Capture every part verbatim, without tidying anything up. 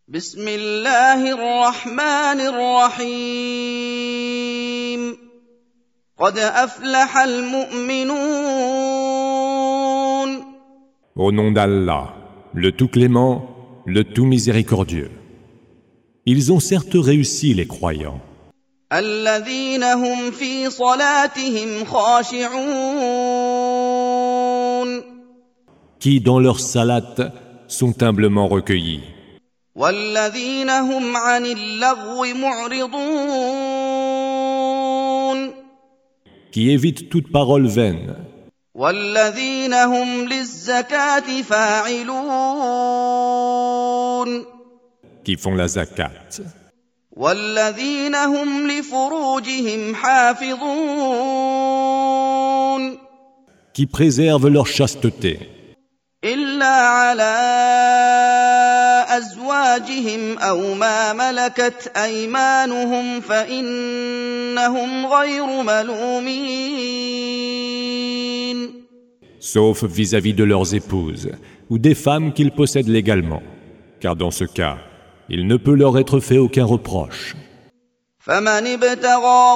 بسم الله الرحمن الرحيم قد أفلح المؤمنون. Au nom d'Allah, le tout clément, le tout miséricordieux. Ils ont certes réussi les croyants. الذين هم في صلاتهم خاشعون. Qui dans leur salat sont humblement recueillis. والذين هم عن اللغو معرضون. Qui évitent toute parole vaine. والذين هم للزكاة فاعلون. Qui font la zakat. والذين هم لفروجهم حافظون. Qui préservent leur chasteté. إلا على أزواجهم أو ما ملكت أيمانهم فإنهم غير ملومين. Sauf vis-à-vis de leurs épouses ou des femmes qu'ils possèdent légalement, car dans ce cas, il ne peut leur être fait aucun reproche. فمن ابتغى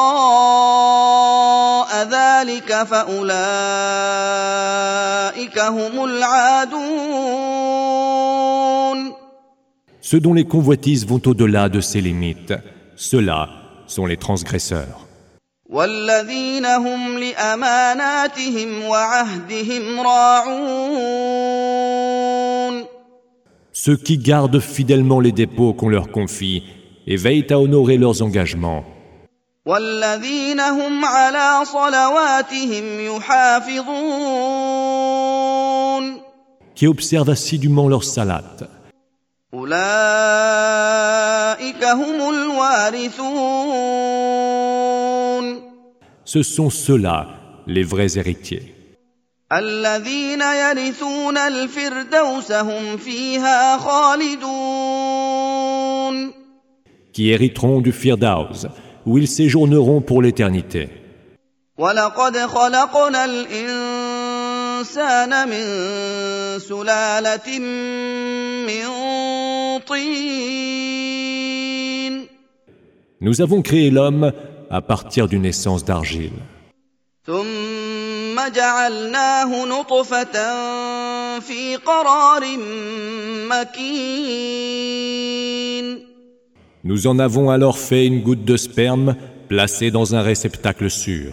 وراء ذلك فأولئك هم العادون. Ceux dont les convoitises vont au-delà de ces limites, ceux-là sont les transgresseurs. والذين هم لأماناتهم وعهدهم راعون. Ceux qui gardent fidèlement les dépôts qu'on leur confie et veillent à honorer leurs engagements. والذين هم على صلواتهم يحافظون. Qui observent assidûment leur salat. أولئك هم الوارثون. Ce sont ceux-là, les vrais héritiers. الذين يرثون الفردوس هم فيها خالدون. Qui hériteront du Firdaus, où ils séjourneront pour l'éternité. ولقد خلقنا الإنسان من سلالة من طين. Nous avons créé l'homme à partir d'une essence d'argile. ثم جعلناه نطفة في قرار مكين. Nous en avons alors fait une goutte de sperme placée dans un réceptacle sûr.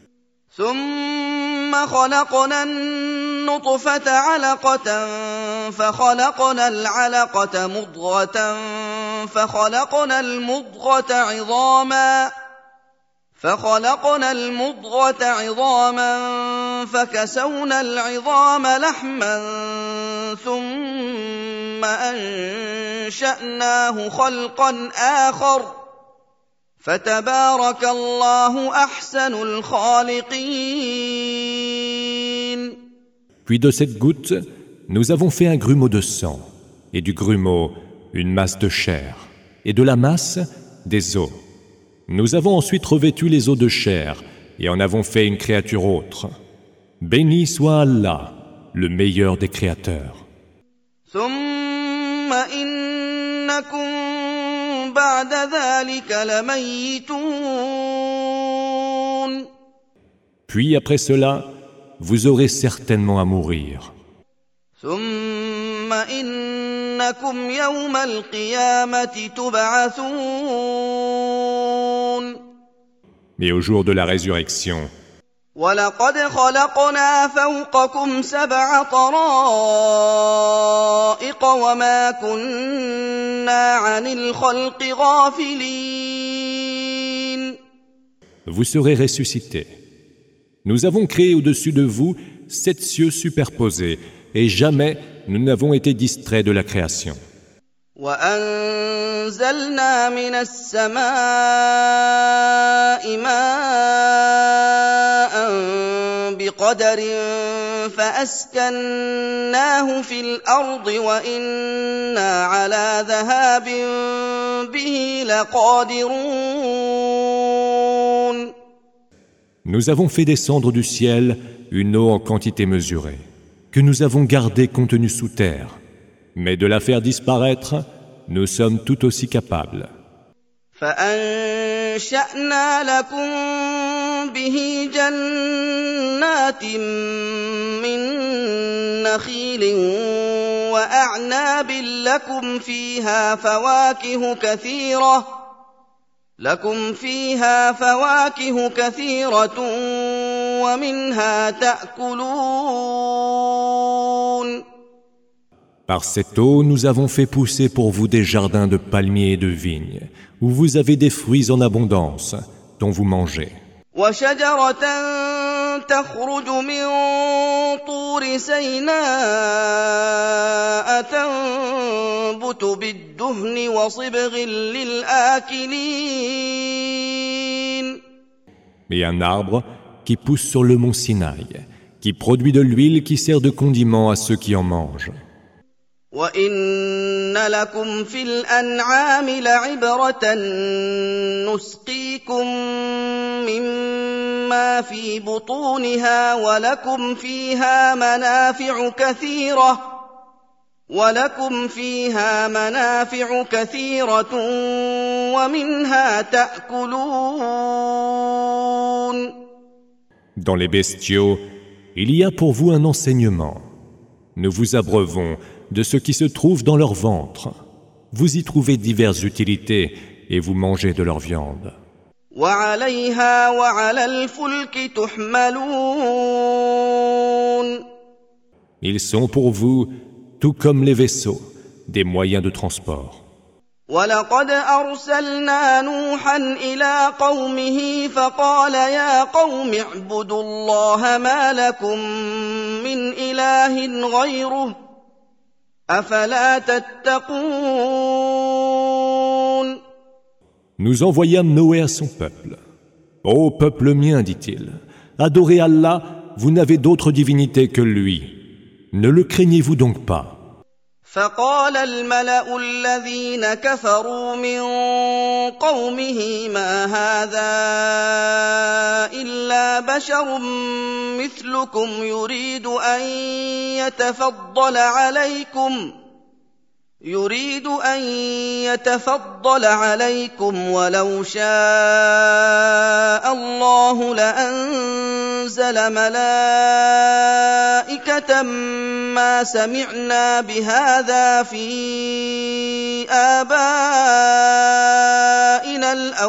ثم خلقنا النطفة علقة فخلقنا العلقة مضغة فخلقنا المضغة عظاما فخلقنا المضغة عظاما فكسونا العظام لحما ثم أنشأناه خلقا آخر فتبارك الله أحسن الخالقين. Puis de cette goutte, nous avons fait un grumeau de sang, et du grumeau, une masse de chair, et de la masse, des os. Nous avons ensuite revêtu les os de chair, et en avons fait une créature autre. Béni soit Allah, le meilleur des créateurs. ثم إنكم بعد ذلك لميتون. Puis après cela, vous aurez certainement à mourir. ثم إنكم يوم القيامة تبعثون. Mais au jour de la résurrection, ولقد خلقنا فوقكم سبع طرائق وما كنا عن الخلق غافلين. vous serez ressuscités. Nous avons créé au-dessus de vous sept cieux superposés, et jamais nous n'avons été distraits de la création. وأنزلنا من السماء ماء بقدر فأسكناه في الأرض وإنا على ذهاب به لقادرون. Nous avons fait descendre du ciel une eau en quantité mesurée, que nous avons gardée contenue sous terre. Mais de la faire disparaître, nous sommes tout aussi capables. فأنشأنا لكم به جنات من نخيل وأعناب لكم فيها فواكه كثيرة لكم فيها فواكه كثيرة ومنها تأكلون. Par cette eau, nous avons fait pousser pour vous des jardins de palmiers et de vignes, où vous avez des fruits en abondance, dont vous mangez. وشجرة تخرج من طور سيناء تنبت بالدهن وصبغ للآكلين. Et un arbre qui pousse sur le mont Sinaï, qui produit de l'huile qui sert de condiment à ceux qui en mangent. وَإِنَّ لَكُمْ فِي الْأَنْعَامِ لَعِبْرَةً نُسْقِيكُم مِّمَّا فِي بُطُونِهَا وَلَكُمْ فِيهَا مَنَافِعُ كَثِيرَةٌ وَلَكُمْ فِيهَا مَنَافِعُ كَثِيرَةٌ وَمِنْهَا تَأْكُلُونَ. Dans les bestiaux, il y a pour vous un enseignement. Nous vous abreuvons de ce qui se trouve dans leur ventre. Vous y trouvez diverses utilités et vous mangez de leur viande. وَعَلَيْهَا وَعَلَى الْفُلْكِ تُحْمَلُونَ. Ils sont pour vous, tout comme les vaisseaux, des moyens de transport. وَلَقَدْ أَرْسَلْنَا نُوحًا إِلَىٰ قَوْمِهِ فَقَالَ يَا قَوْمِ اعْبُدُوا اللَّهَ مَا لَكُم مِّنْ إِلَٰهٍ غَيْرُهُ أَفَلَا تَتَّقُونَ. Nous envoyâmes Noé à son peuple. « Ô peuple mien, dit-il, adorez Allah, vous n'avez d'autre divinité que lui. Ne le craignez-vous donc pas ?» فقال الملأ الذين كفروا من قومه ما هذا إلا بشر مثلكم يريد أن يتفضل عليكم يريد أن يتفضل عليكم ولو شاء الله لأنزل ملائكة ما سمعنا بهذا في آبائنا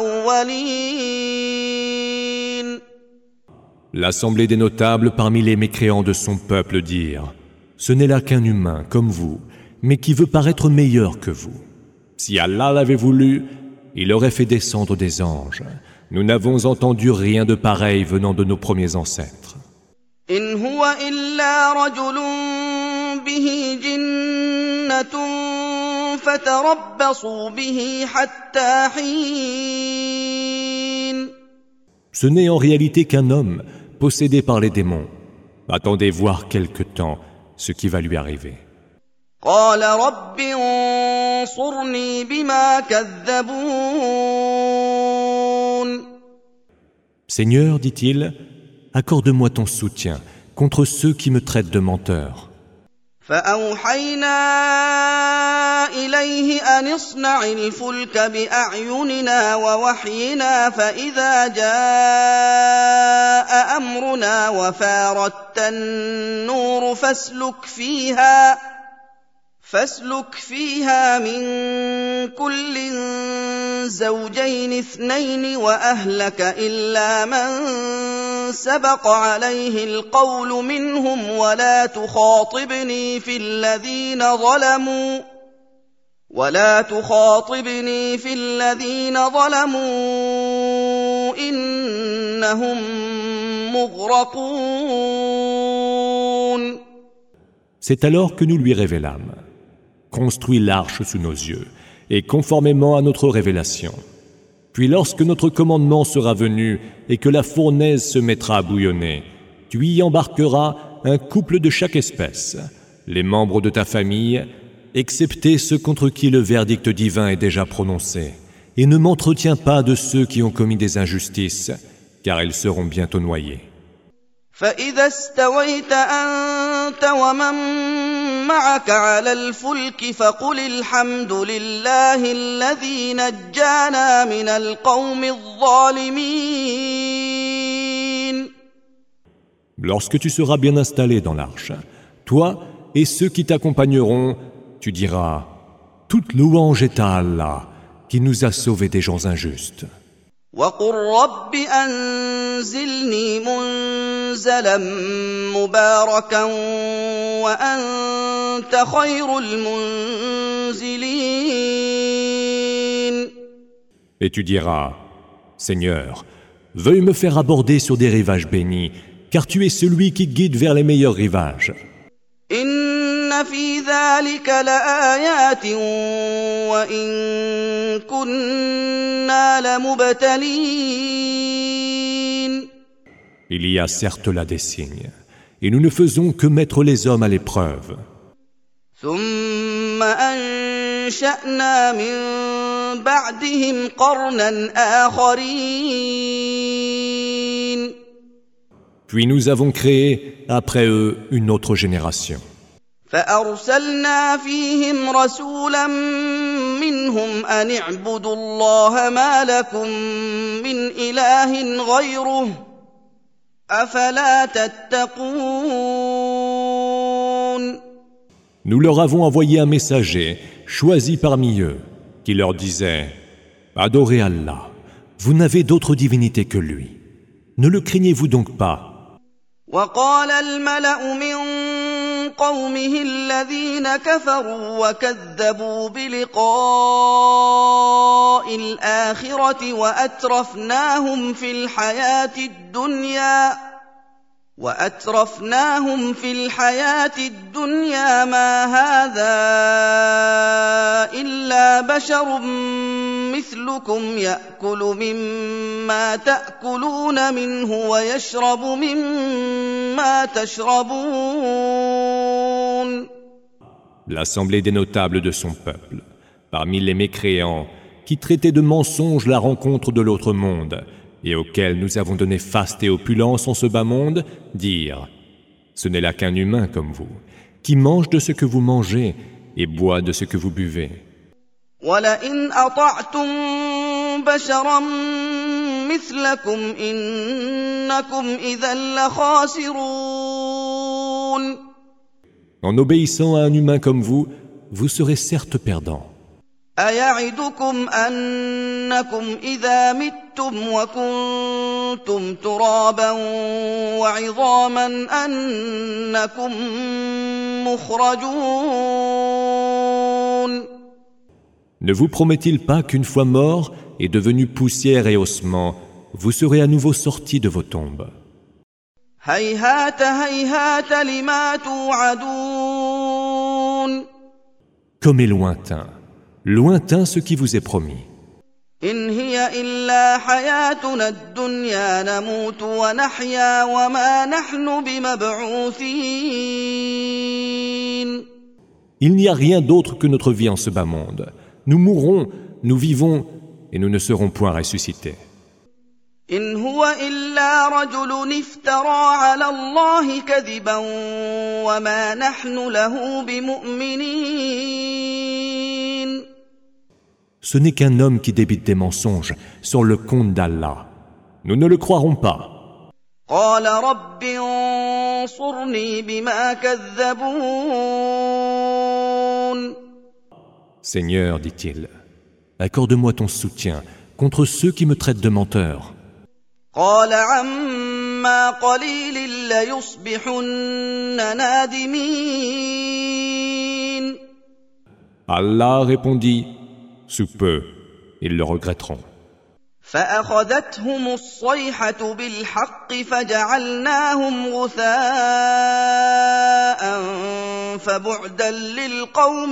الأولين. L'assemblée des notables parmi les mécréants de son peuple dirent « Ce n'est là qu'un humain comme vous, mais qui veut paraître meilleur que vous. Si Allah l'avait voulu, il aurait fait descendre des anges. Nous n'avons entendu rien de pareil venant de nos premiers ancêtres. » إن هو إلا رجل به جنة فتربصوا به حتى حين. Ce n'est en réalité qu'un homme possédé par les démons. Attendez voir quelque temps ce qui va lui arriver. قال رب انصرني بما كذبون. Seigneur, dit-il, accorde-moi ton soutien contre ceux qui me traitent de menteur. فأوحينا إليه أن اصنع الفلك بأعيننا ووحينا فإذا جاء أمرنا وفاردت النور فاسلك فيها فاسلك فيها من كل زوجين اثنين وأهلك إلا من سبق عليه القول منهم ولا تخاطبني في الذين ظلموا ولا تخاطبني في الذين ظلموا إنهم مغرقون. C'est alors que nous lui révélâmes. Construis l'arche sous nos yeux, et conformément à notre révélation. Puis lorsque notre commandement sera venu et que la fournaise se mettra à bouillonner, tu y embarqueras un couple de chaque espèce, les membres de ta famille, excepté ceux contre qui le verdict divin est déjà prononcé, et ne m'entretiens pas de ceux qui ont commis des injustices, car ils seront bientôt noyés. فإذا استويت أنت ومن معك على الفلك فقل الحمد لله الذي نجانا من القوم الظالمين. Lorsque tu seras bien installé dans l'arche, toi et ceux qui t'accompagneront, tu diras « Toute louange est à Allah, qui nous a sauvés des gens injustes. » وَقُلْ رَبِّ أَنزِلْنِي مُنزَلًا مُبَارَكًا وَأَنْتَ خَيْرُ الْمُنزِلِينَ. Et tu diras « Seigneur, veuille me faire aborder sur des rivages bénis, car tu es celui qui guide vers les meilleurs rivages. » إِنَّ فِي ذَلِكَ لَآيَاتٍ وَإِن كُنَّا لَمُبْتَلِينَ. Il y a certes là des signes, et nous ne faisons que mettre les hommes à l'épreuve. ثُمَّ أَنشَأْنَا مِن بَعْدِهِمْ قَرْنًا آخَرِينَ. Puis nous avons créé après eux une autre génération. فأرسلنا فيهم رسولا منهم أن اعبدوا الله ما لكم من إله غيره أفلا تتقون. Nous leur avons envoyé un messager, choisi parmi eux, qui leur disait « Adorez Allah, vous n'avez d'autre divinité que lui. Ne le craignez-vous donc pas ?» وقال الملأ من قومه الذين كفروا وكذبوا بلقاء الآخرة وأترفناهم في الحياة الدنيا وأترفناهم في الحياة الدنيا ما هذا إلا بشر مثلكم يأكل مما تأكلون منه ويشرب مما تشربون. L'assemblée des notables de son peuple, parmi les mécréants, qui traitaient de mensonges la rencontre de l'autre monde, et auxquels nous avons donné faste et opulence en ce bas monde, dire « Ce n'est là qu'un humain comme vous, qui mange de ce que vous mangez et boit de ce que vous buvez. » وَلَئِنْ أَطَعْتُمْ بَشَرًا مِثْلَكُمْ إِنَّكُمْ إِذًا لَخَاسِرُونَ. En obéissant à un humain comme vous, vous serez certes perdants. أَيَعِدُكُمْ أَنَّكُمْ إِذَا مِتُّمْ وَكُنْتُمْ تُرَابًا وَعِظَامًا أَنَّكُمْ مُخْرَجُونَ. Ne vous promet-il pas qu'une fois mort et devenu poussière et ossements, vous serez à nouveau sortis de vos tombes? هَيْهَاتَ هَيْهَاتَ لِمَا تُوعَدُونَ. Comme est lointain, lointain ce qui vous est promis. إِنْ هِيَ إِلَّا حَيَاتُنَا الدُّنْيَا نَمُوتُ وَنَحْيَا وَمَا نَحْنُ بِمَبْعُوثِينَ. Il n'y a rien d'autre que notre vie en ce bas monde. Nous mourrons, nous vivons, et nous ne serons point ressuscités. إِنْ هُوَ إِلَّا رَجُلٌ افْتَرَى عَلَى اللَّهِ كَذِبًا وَمَا نَحْنُ لَهُ بِمُؤْمِنِينَ. Ce n'est qu'un homme qui débite des mensonges sur le compte d'Allah. Nous ne le croirons pas. قَالَ رَبِّ انصُرْنِي بِمَا كَذَّبُونَ. Seigneur, dit-il, accorde-moi ton soutien contre ceux qui me traitent de menteur. قَالَ عَمَّا قَلِيلٍ لَيُصْبِحُنَّ نَادِمِينَ. Allah répondit, sous peu, ils le regretteront. فأخذتهم الصيحة بالحق فجعلناهم غثاء فبعدا للقوم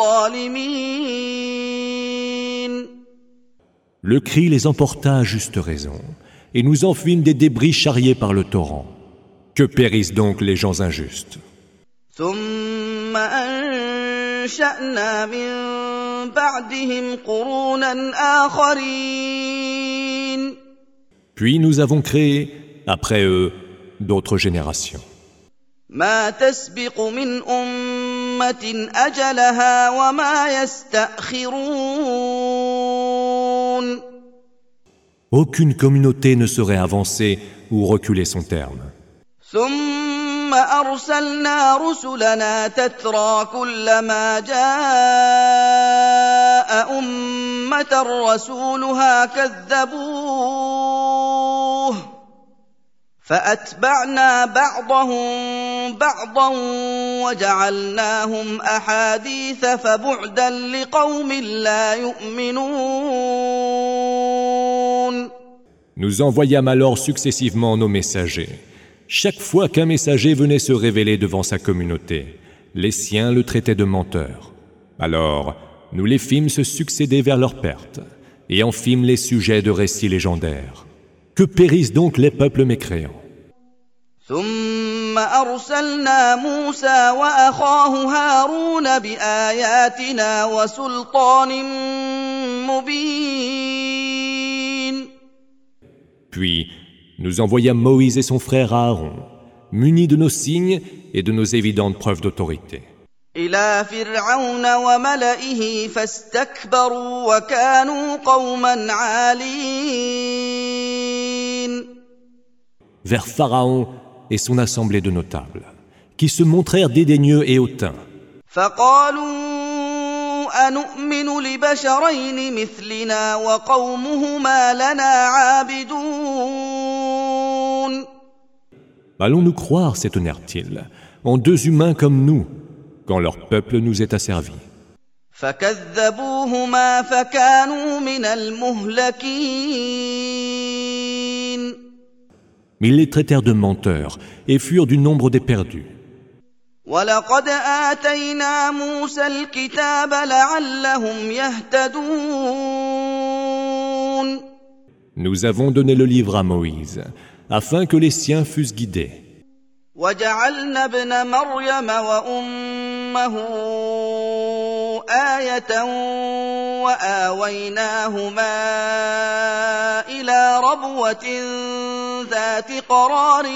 الظالمين. Le cri les emporta à juste raison, et nous en fîmes des débris charriés par le torrent. Que périssent donc les gens injustes. ثم أنشأنا من بعدهم قرونا آخرين. Puis nous avons créé, après eux, d'autres générations. ما تسبق من أمة أمة أجلها وما يستأخرون. Aucune communauté ne saurait avancer ou reculer son terme. ثم أرسلنا رسلنا تترى كلما جاء أمة رسولها كذبوه فأتبعنا بعضهم بعضا وجعلناهم أحاديث فبعدا لقوم لا يؤمنون. Nous envoyâmes alors successivement nos messagers. Chaque fois qu'un messager venait se révéler devant sa communauté, les siens le traitaient de menteur. Alors, nous les fîmes se succéder vers leur perte, et en fîmes les sujets de récits légendaires. Que périssent donc les peuples mécréants. ثم أرسلنا موسى وأخاه هارون بآياتنا وسلطان مبين. Puis, nous envoyâmes Moïse et son frère Aaron, munis de nos signes et de nos évidentes preuves d'autorité. إلى فرعون وملئه فاستكبروا وكانوا قوما عالين. Vers Pharaon et son assemblée de notables, qui se montrèrent dédaigneux et hautains. فقالوا أنؤمن لبشرين مثلنا وقومهما لنا عابدون. Allons-nous croire, s'étonnèrent-ils, en deux humains comme nous, quand leur peuple nous est asservi. فكذبوهما فكانوا من المهلكين. Ils les traitèrent de menteurs et furent du nombre des perdus. وَلَقَدْ آتَيْنَا مُوسَى الْكِتَابَ لَعَلَّهُمْ يَهْتَدُونَ. Nous avons donné le livre à Moïse, afin que les siens fussent guidés. وَجَعَلْنَا ابْنَ مَرْيَمَ وَأُمَّهُ آيَةً وَآوَيْنَاهُمَا إِلَى رَبْوَةٍ ذَاتِ قَرَارٍ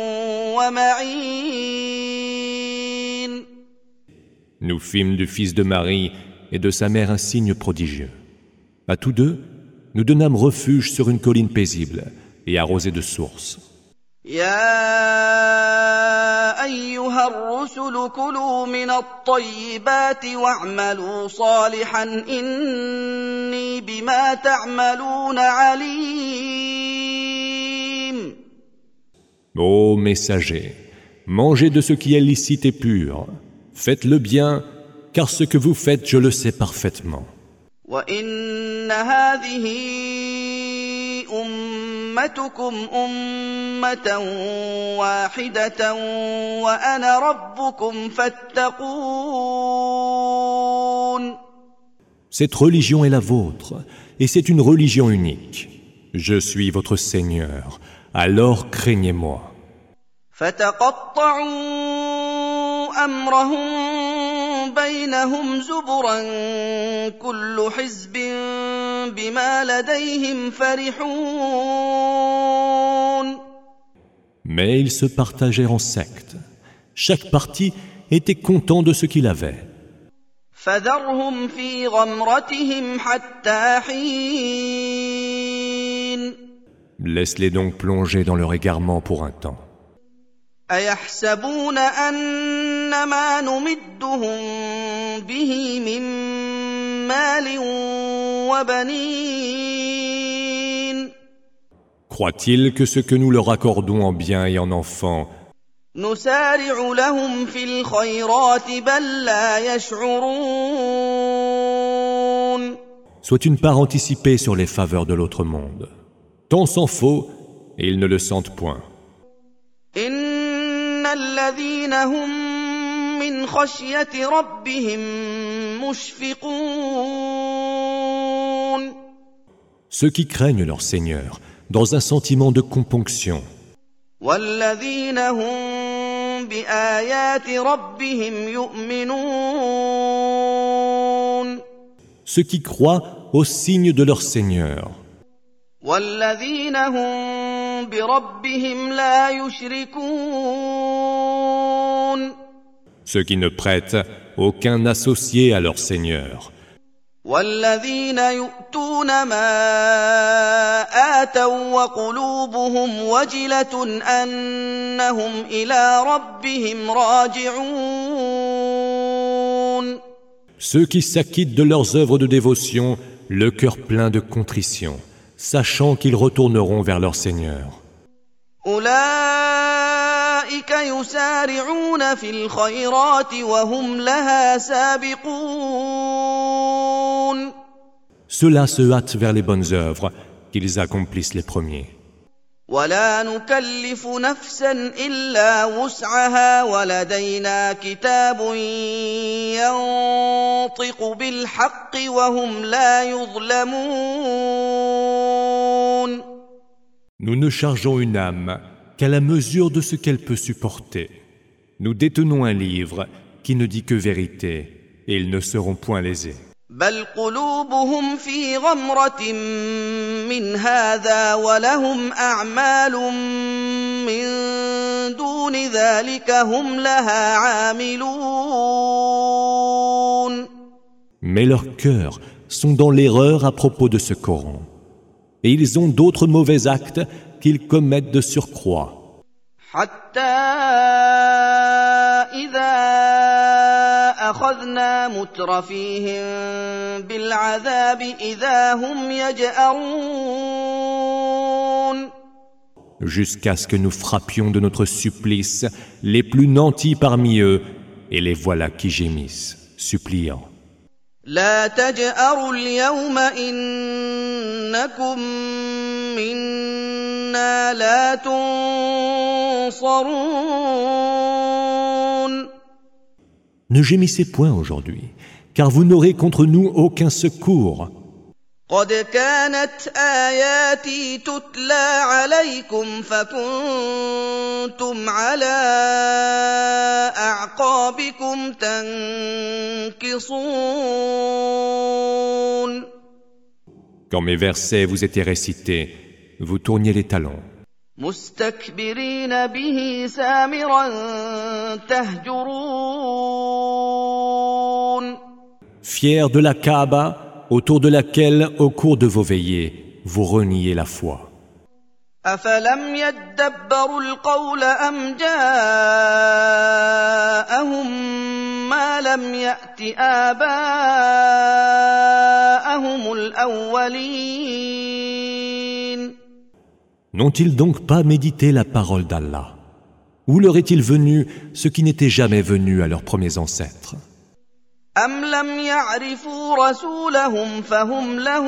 وَمَعِينٍ. Nous fîmes du fils de Marie et de sa mère un signe prodigieux. À tous deux, nous donnâmes refuge sur une colline paisible et arrosée de sources. يا أيها الرسل كلوا من الطيبات واعملوا صالحا إني بما تعملون عليم. Ô messagers, mangez de ce qui est licite et pur. Faites le bien, car ce que vous faites, je le sais parfaitement. وإن هذه أمتكم أمة واحدة وأنا ربكم فاتقون. Cette religion est la vôtre, et c'est une religion unique. Je suis votre Seigneur, alors craignez-moi. فتقطعوا أمرهم بينهم زبرا كل حزب بما لديهم فرحون. Mais ils se partagèrent en sectes. Chaque parti était content de ce qu'il avait. فذرهم في غمرتهم حتى حين. Laisse-les donc plonger dans leur égarement pour un temps. أيحسبون أن ما نمدهم به من مال وبنين. Croient-ils que ce que nous leur accordons en biens et en enfants, نسارع لهم في الخيرات بل لا يشعرون. soit une part anticipée sur les faveurs de l'autre monde? Tant s'en faut, et ils ne le sentent point. إن الذين هم من خشية ربهم مشفقون. Ceux qui craignent leur Seigneur, dans un sentiment de componction. والذين هم بآيات ربهم يؤمنون. Ceux qui croient aux signes de leur Seigneur. والذين هم بربهم لا يشركون. ceux qui ne prêtent aucun associé à leur Seigneur. والذين يؤتون ما آتوا وقلوبهم وجلة أنهم إلى ربهم راجعون. Ceux qui s'acquittent de leurs œuvres de dévotion, le cœur plein de contrition, sachant qu'ils retourneront vers leur Seigneur. أولئك يسارعون في الخيرات وهم لها سابقون. Ceux-là se hâtent vers les bonnes œuvres, qu'ils accomplissent les premiers. ولا نكلف نفسا إلا وسعها ولدينا كتاب ينطق بالحق وهم لا يظلمون. Nous ne chargeons une âme qu'à la mesure de ce qu'elle peut supporter. Nous détenons un livre qui ne dit que vérité, et ils ne seront point lésés. بل قلوبهم في غمرة من هذا ولهم أعمال من دون ذلك هم لها عاملون. Mais leurs cœurs sont dans l'erreur à propos de ce Coran. Et ils ont d'autres mauvais actes qu'ils commettent de surcroît. حتى إذا أخذنا مترفيهم بالعذاب إذا هم يجأرون. Jusqu'à ce que nous frappions de notre supplice les plus nantis parmi eux, et les voilà qui gémissent, suppliant. لا تجأروا اليوم إنكم منا لا تنصرون. Ne gémissez point aujourd'hui, car vous n'aurez contre nous aucun secours. قد كانت آياتي تتلى عليكم فكنتم على أعقابكم تنكصون. Quand mes versets vous étaient récités, vous tourniez les talons. مستكبرين به سامرا تهجرون. Fiers de la Kaaba, autour de laquelle, au cours de vos veillées, vous reniez la foi. أفلم يدبروا القول أم جاءهم ما لم يأت آباءهم الأولين. N'ont-ils donc pas médité la parole d'Allah? Où leur est-il venu ce qui n'était jamais venu à leurs premiers ancêtres? أم لم يعرفوا رسولهم فهم له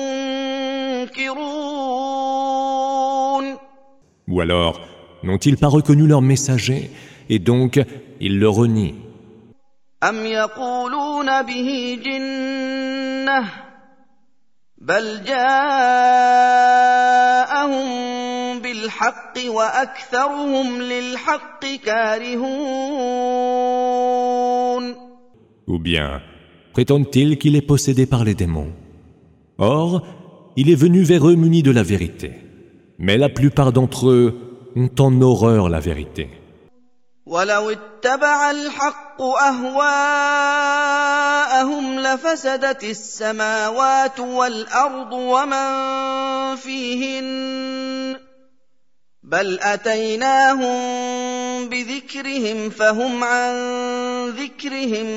منكرون. Ou alors, n'ont-ils pas reconnu leur messager, et donc ils le renient? أم يقولون به جنة بل جاءهم بالحق وأكثرهم للحق كارهون. Ou bien, prétendent-ils qu'il est possédé par les démons? Or, il est venu vers eux muni de la vérité. Mais la plupart d'entre eux ont en horreur la vérité. ولو اتبع الحق أهواءهم لفسدت السماوات والأرض ومن فيهن بل أتيناهم بذكرهم فهم عن ذكرهم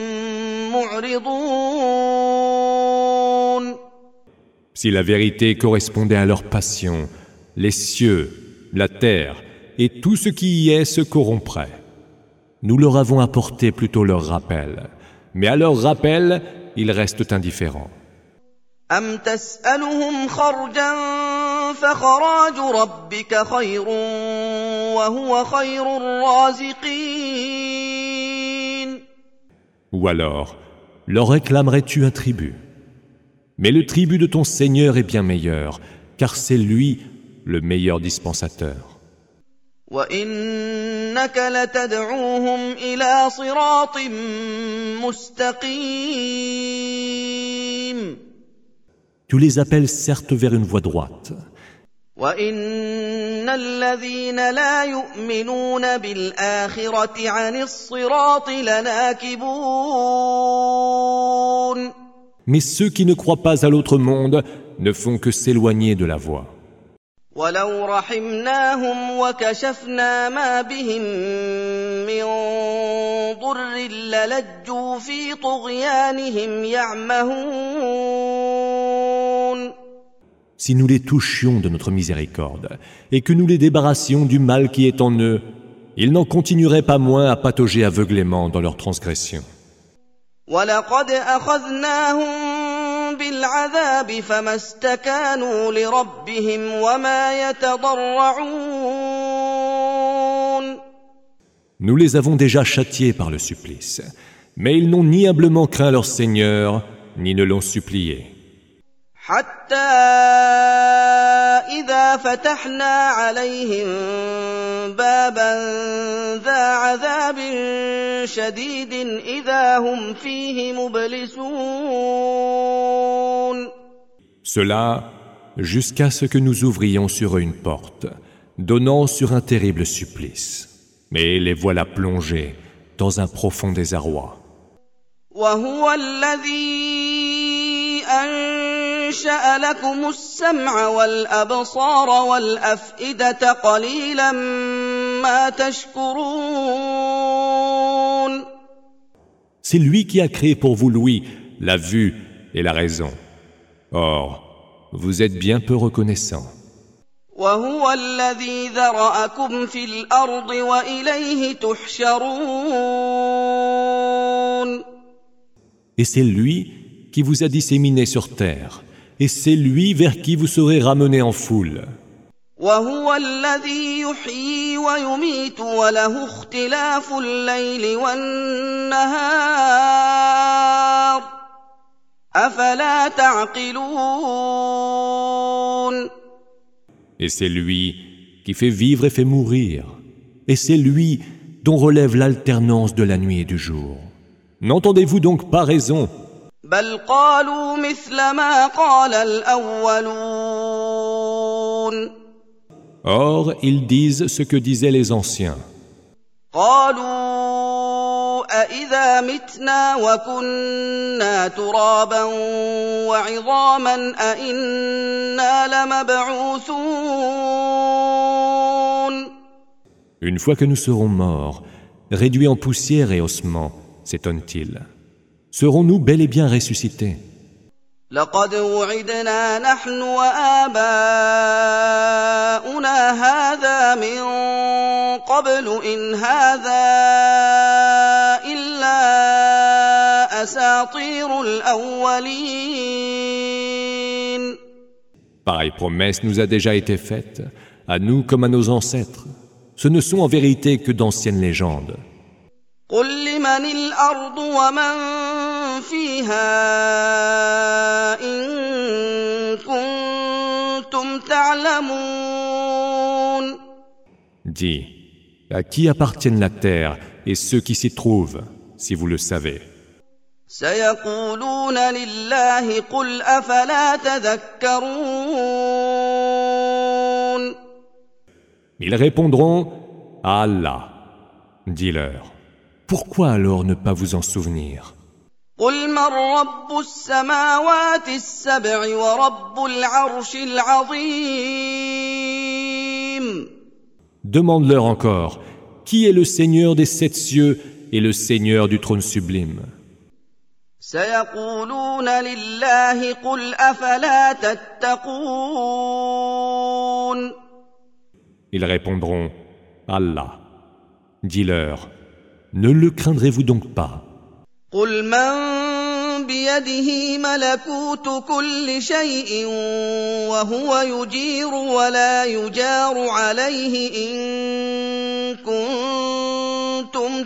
معرضون. Si la vérité correspondait à leur passion, les cieux, la terre et tout ce qui y est se corrompraient. Nous leur avons apporté plutôt leur rappel, mais à leur rappel, ils restent indifférents. أم تسألهم خرجا فخراج ربك خير وهو خير الرازقين. Ou alors, leur réclamerais-tu un tribut? Mais le tribut de ton Seigneur est bien meilleur, car c'est lui le meilleur dispensateur. وإنك لتدعوهم إلى صراط مستقيم. Tu les appelles certes vers une voie droite. وَإِنَّ الَّذِينَ لَا يُؤْمِنُونَ بِالْآخِرَةِ عَنِ الصِّرَاطِ لَنَاكِبُونَ. Mais ceux qui ne croient pas à l'autre monde ne font que s'éloigner de la voie. وَلَوْ رَحِمْنَاهُمْ وَكَشَفْنَا مَا بِهِم مِّن ضُرٍّ لَّلَجُّوا فِي طُغْيَانِهِمْ يَعْمَهُونَ. Si nous les touchions de notre miséricorde et que nous les débarrassions du mal qui est en eux, ils n'en continueraient pas moins à patauger aveuglément dans leurs transgressions. وَلَقَدْ أَخَذْنَاهُم بِالْعَذَابِ فَمَا اسْتَكَانُوا لِرَبِّهِمْ وَمَا يَتَضَرَّعُونَ. Nous les avons déjà châtiés par le supplice, mais ils n'ont ni humblement craint leur Seigneur, ni ne l'ont supplié. حتى إذا فتحنا عليهم بابا ذا عذاب شديد إذا هم فيه مبلسون. Cela jusqu'à ce que nous ouvrions sur eux une porte, donnant sur un terrible supplice. Mais les voilà plongés dans un profond désarroi. وهو الذي أنشأ لكم السمع والأبصار والأفئدة قليلا ما تشكرون. C'est lui qui a créé pour vous l'ouïe, la vue et la raison. Or, vous êtes bien peu reconnaissants. وهو الذي ذرأكم في الأرض وإليه تحشرون. Et c'est lui qui vous a disséminé sur terre, et c'est lui vers qui vous serez ramenés en foule. وهو الذي يحيي ويميت وله اختلاف الليل والنهار أفلا تعقلون. Et c'est lui qui fait vivre et fait mourir, et c'est lui dont relève l'alternance de la nuit et du jour. N'entendez-vous donc pas raison? بل قالوا مثل ما قال الأولون. Or, ils disent ce que disaient les anciens. قالوا أإذا متنا وكنا ترابا وعظاما أإنا لمبعوثون. Une fois que nous serons morts, réduits en poussière et ossements, s'étonne-t-il, serons-nous bel et bien ressuscités? لقد وعدنا نحن وآباؤنا هذا من قبل إن هذا إلا أساطير الأولين. Pareille promesse nous a déjà été faite, à nous comme à nos ancêtres. Ce ne sont en vérité que d'anciennes légendes. قل لمن الأرض ومن فيها إن كنتم تعلمون. Dis, à qui appartiennent la terre et ceux qui s'y trouvent, si vous le savez? سيقولون لله قل أفلا تذكرون. Ils répondront à Allah. Dis-leur, pourquoi alors ne pas vous en souvenir? قل من رب السماوات السبع ورب العرش العظيم. Demande-leur encore, qui est le Seigneur des sept cieux et le Seigneur du trône sublime? سيقولون لله قل أفلا تتقون. Ils répondront, Allah. Dis-leur, ne le craindrez-vous donc pas? قل من بيده ملكوت كل شيء وهو يجير ولا يجار عليه إن كنتم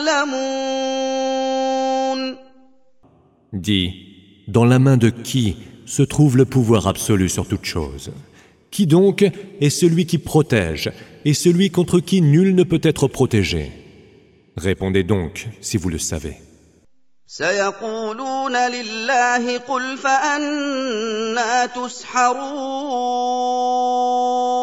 تعلمون. Dis, dans la main de qui se trouve le pouvoir absolu sur toute chose? Qui donc est celui qui protège et celui contre qui nul ne peut être protégé? Répondez donc, si vous le savez. سيقولون لله قل فأنى تسحرون.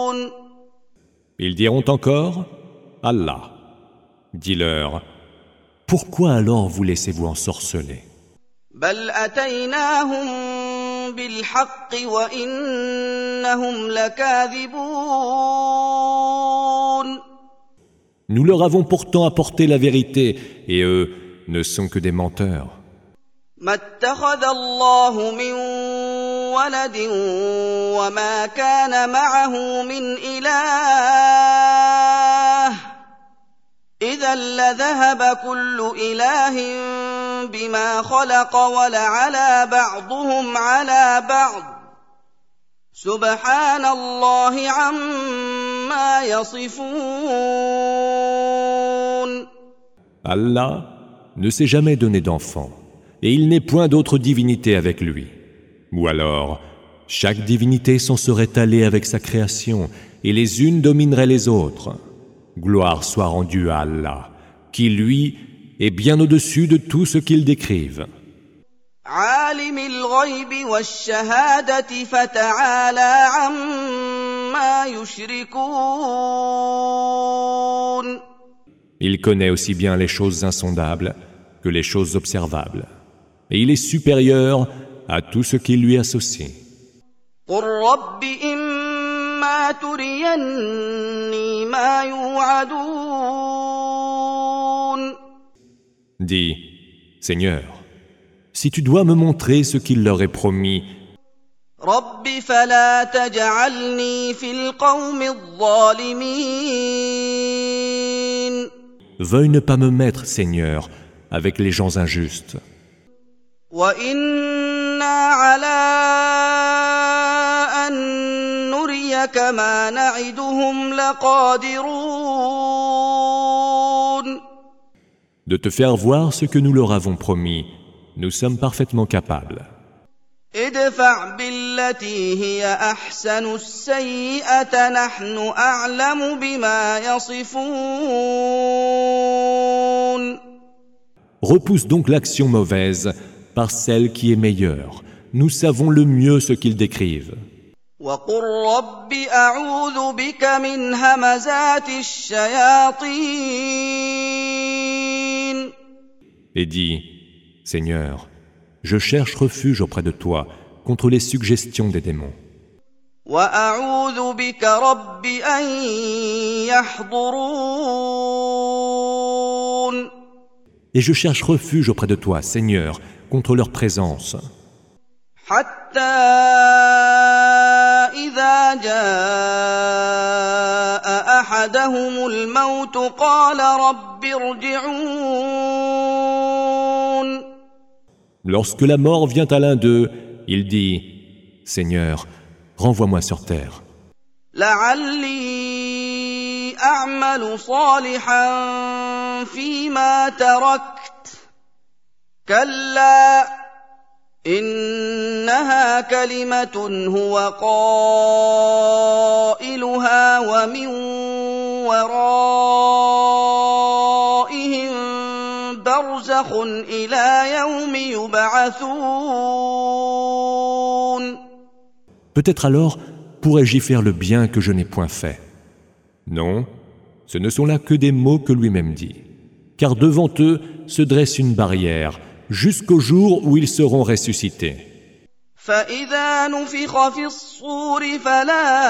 Ils diront encore « Allah ». Dis-leur « Pourquoi alors vous laissez-vous ensorceler ?» بل أتيناهم بالحق وإنهم لكاذبون. Nous leur avons pourtant apporté la vérité, et eux ne sont que des menteurs. ما اتخذ الله من ولد وما كان معه من إله إذا لذهب كل إله بما خلق ولعلى بعضهم على بعض سبحان الله عما يصفون. Allah ne s'est jamais donné d'enfant, et il n'est point d'autre divinité avec lui. Ou alors, chaque divinité s'en serait allée avec sa création, et les unes domineraient les autres. Gloire soit rendue à Allah, qui lui est bien au-dessus de tout ce qu'ils décrivent. عالم الغيب والشهادة فتعالى عما يشركون. Il connaît aussi bien les choses insondables que les choses observables, et il est supérieur à tout ce qui lui associe. قل رب إما تريني ما يوعدون. Dis, Seigneur, si tu dois me montrer ce qu'il leur est promis, رب فلا تجعلني في القوم الظالمين. veuille ne pas me mettre, Seigneur, avec les gens injustes. وإنا على أن نريك ما نعدهم لقادرون. De te faire voir ce que nous leur avons promis, nous sommes parfaitement capables. ادفع بالتي هي أحسن السيئة نحن أعلم بما يصفون. Repousse donc l'action mauvaise par celle qui est meilleure. Nous savons le mieux ce qu'ils décrivent. وقل رب أعوذ بك من همزات الشياطين. Et dis, Seigneur, je cherche refuge auprès de toi contre les suggestions des démons. وأعوذ بك رب أن يحضرون. Et je cherche refuge auprès de toi, Seigneur, contre leur présence. حتى إذا جاء أحدهم الموت قال رب ارجعون. Lorsque la mort vient à l'un d'eux, il dit, Seigneur, renvoie-moi sur terre. لعلي أعمل صالحا فيما تركت كلا إنها كلمة هو قائلها ومن ورائهم برزخ إلى يوم يبعثون. Peut-être alors pourrais-je y faire le bien que je n'ai point fait. Non, ce ne sont là que des mots que lui-même dit. Car devant eux se dresse une barrière, jusqu'au jour où ils seront ressuscités. فإذا نفخ في الصور فلا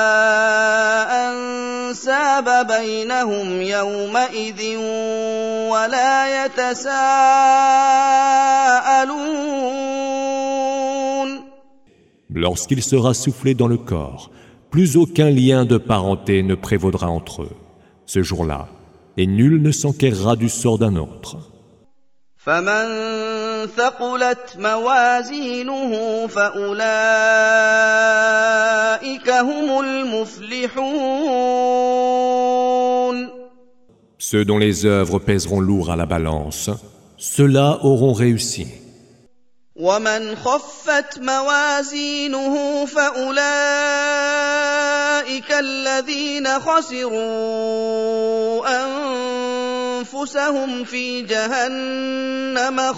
أنساب بينهم يومئذ ولا يتساءلون. Lorsqu'il sera soufflé dans le corps, plus aucun lien de parenté ne prévaudra entre eux, ce jour-là, et nul ne s'enquérera du sort d'un autre. فمن ثقلت موازينه فأولئك هم المفلحون. Ceux dont les œuvres pèseront lourd à la balance, ceux-là auront réussi. ومن خفت موازينه فأولئك الذين خسروا أنفسهم في جهنم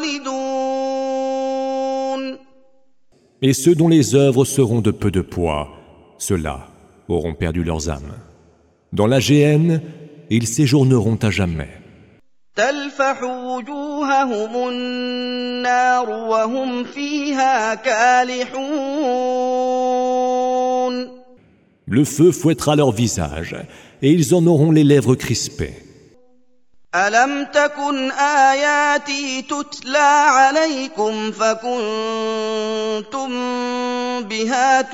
خالدون. Et ceux dont les œuvres seront de peu de poids, ceux-là auront perdu leurs âmes. Dans la géhenne, ils séjourneront à jamais. تلفح وجوههم النار وهم فيها كالحون. Le feu fouettera leur visage, et ils en auront les lèvres crispées. ألم تكن آياتي تتلى عليكم فكنتم بها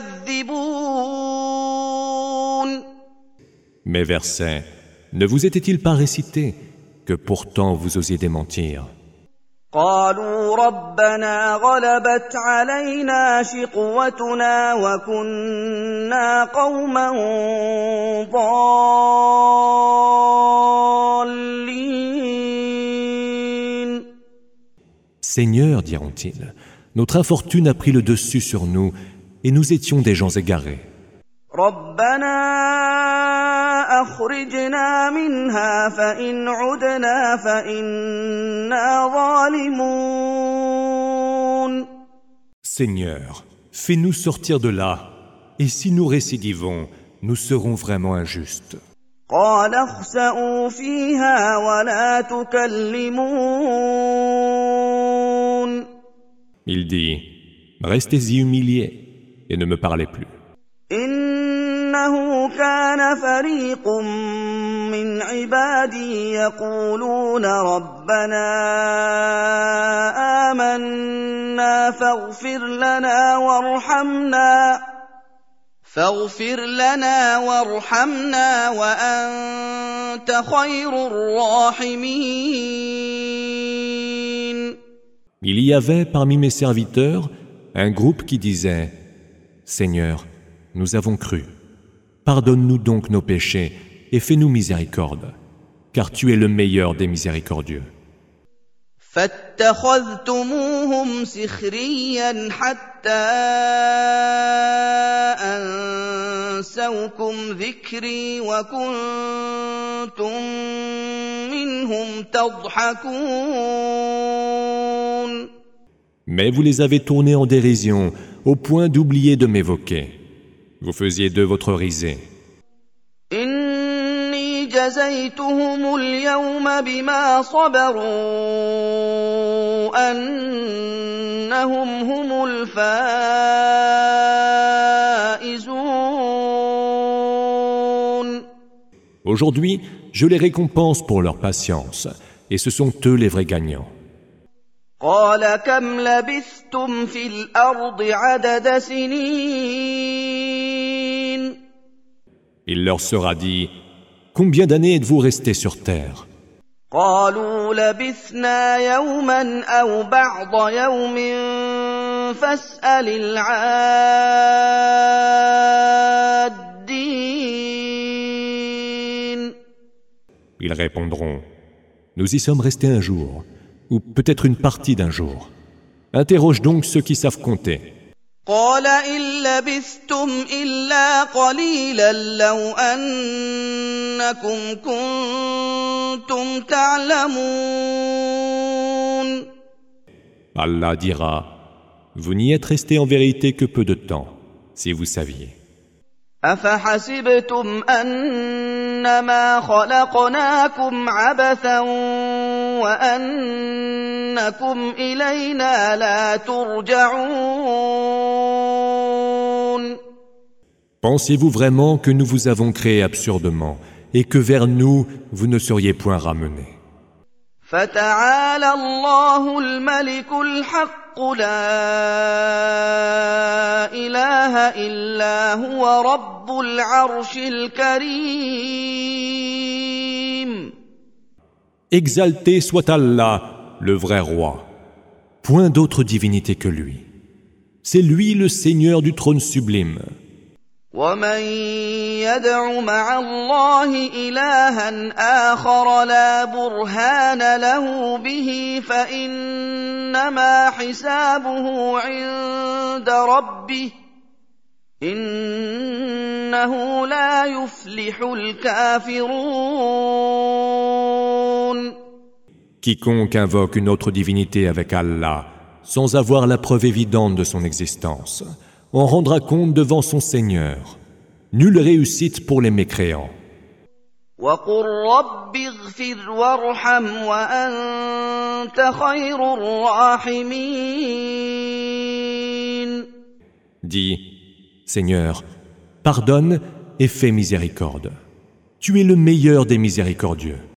تكذبون. Mes versets ne vous étaient-ils pas récités, que pourtant vous osiez démentir? قالوا ربنا غلبت علينا شقوتنا وكنا قوما ضالين. Seigneur, diront-ils, notre infortune a pris le dessus sur nous et nous étions des gens égarés. ربنا أخرجنا منها فإن عدنا فإنا ظالمون. Seigneur, fais-nous sortir de là, et si nous récidivons, nous serons vraiment injustes. قال اخسئوا فيها ولا تكلمون. Il dit, restez-y humiliés et ne me parlez plus. إنه كان فريق من عبادي يقولون ربنا آمنا فاغفر لنا وارحمنا فاغفر لنا وارحمنا وأنت خير الراحمين. Il y avait parmi mes serviteurs un groupe qui disait, Seigneur, nous avons cru. Pardonne-nous donc nos péchés et fais-nous miséricorde, car tu es le meilleur des miséricordieux. فاتخذتموهم سخريا حتى أنسوكم ذكري وكنتم منهم تضحكون. Mais vous les avez tournés en dérision, au point d'oublier de m'évoquer. Vous faisiez d'eux votre risée. إني جزيتهم اليوم بما صبروا أنهم هم الفائزون. Aujourd'hui, je les récompense pour leur patience, et ce sont eux les vrais gagnants. قال كم لبثتم في الأرض عدد سنين. Il leur sera dit, combien d'années êtes-vous restés sur terre? قالوا لبثنا يوما أو بعض يوم فاسأل العادين. Ils répondront, nous y sommes restés un jour, ou peut-être une partie d'un jour. Interroge donc ceux qui savent compter. قال إن لبثتم إلا قليلا لو أنكم كنتم تعلمون. Allah dira, vous n'y êtes restés en vérité que peu de temps, si vous saviez. أفحسبتم أنما خلقناكم عبثا وأنكم إلينا لا ترجعون. Pensez-vous vraiment que nous vous avons créé absurdement et que vers nous vous ne seriez point ramenés? فتعالى الله الملك الحق لا إله إلا هو رب العرش الكريم. Exalté soit Allah, le vrai roi. Point d'autre divinité que lui. C'est lui le Seigneur du trône sublime. ومن يدع مع الله إلها آخر لا برهان له به فإنما حسابه عند ربه إنه لا يفلح الكافرون. Quiconque invoque une autre divinité avec Allah, sans avoir la preuve évidente de son existence, en rendra compte devant son Seigneur. Nulle réussite pour les mécréants. وقل رب اغفر وارحم وأنت خير الراحمين. Dis, Seigneur, pardonne et fais miséricorde. Tu es le meilleur des miséricordieux.